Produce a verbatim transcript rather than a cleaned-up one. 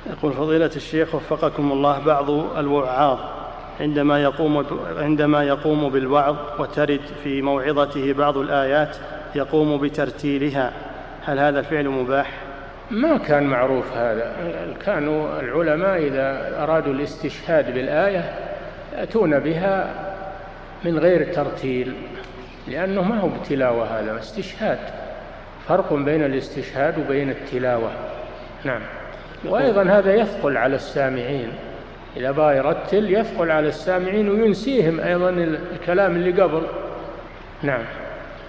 يقول فضيلة الشيخ وفقكم الله، بعض الوعاظ عندما يقوم عندما يقوم بالوعظ وترد في موعظته بعض الآيات يقوم بترتيلها، هل هذا الفعل مباح؟ ما كان معروف هذا. كانوا العلماء إذا أرادوا الاستشهاد بالآية يأتون بها من غير ترتيل، لأنه ما هو بتلاوة، هذا استشهاد، فرق بين الاستشهاد وبين التلاوة. نعم. وأيضا هذا يثقل على السامعين، إذا بغى يرتل يثقل على السامعين وينسيهم أيضا الكلام اللي قبل. نعم.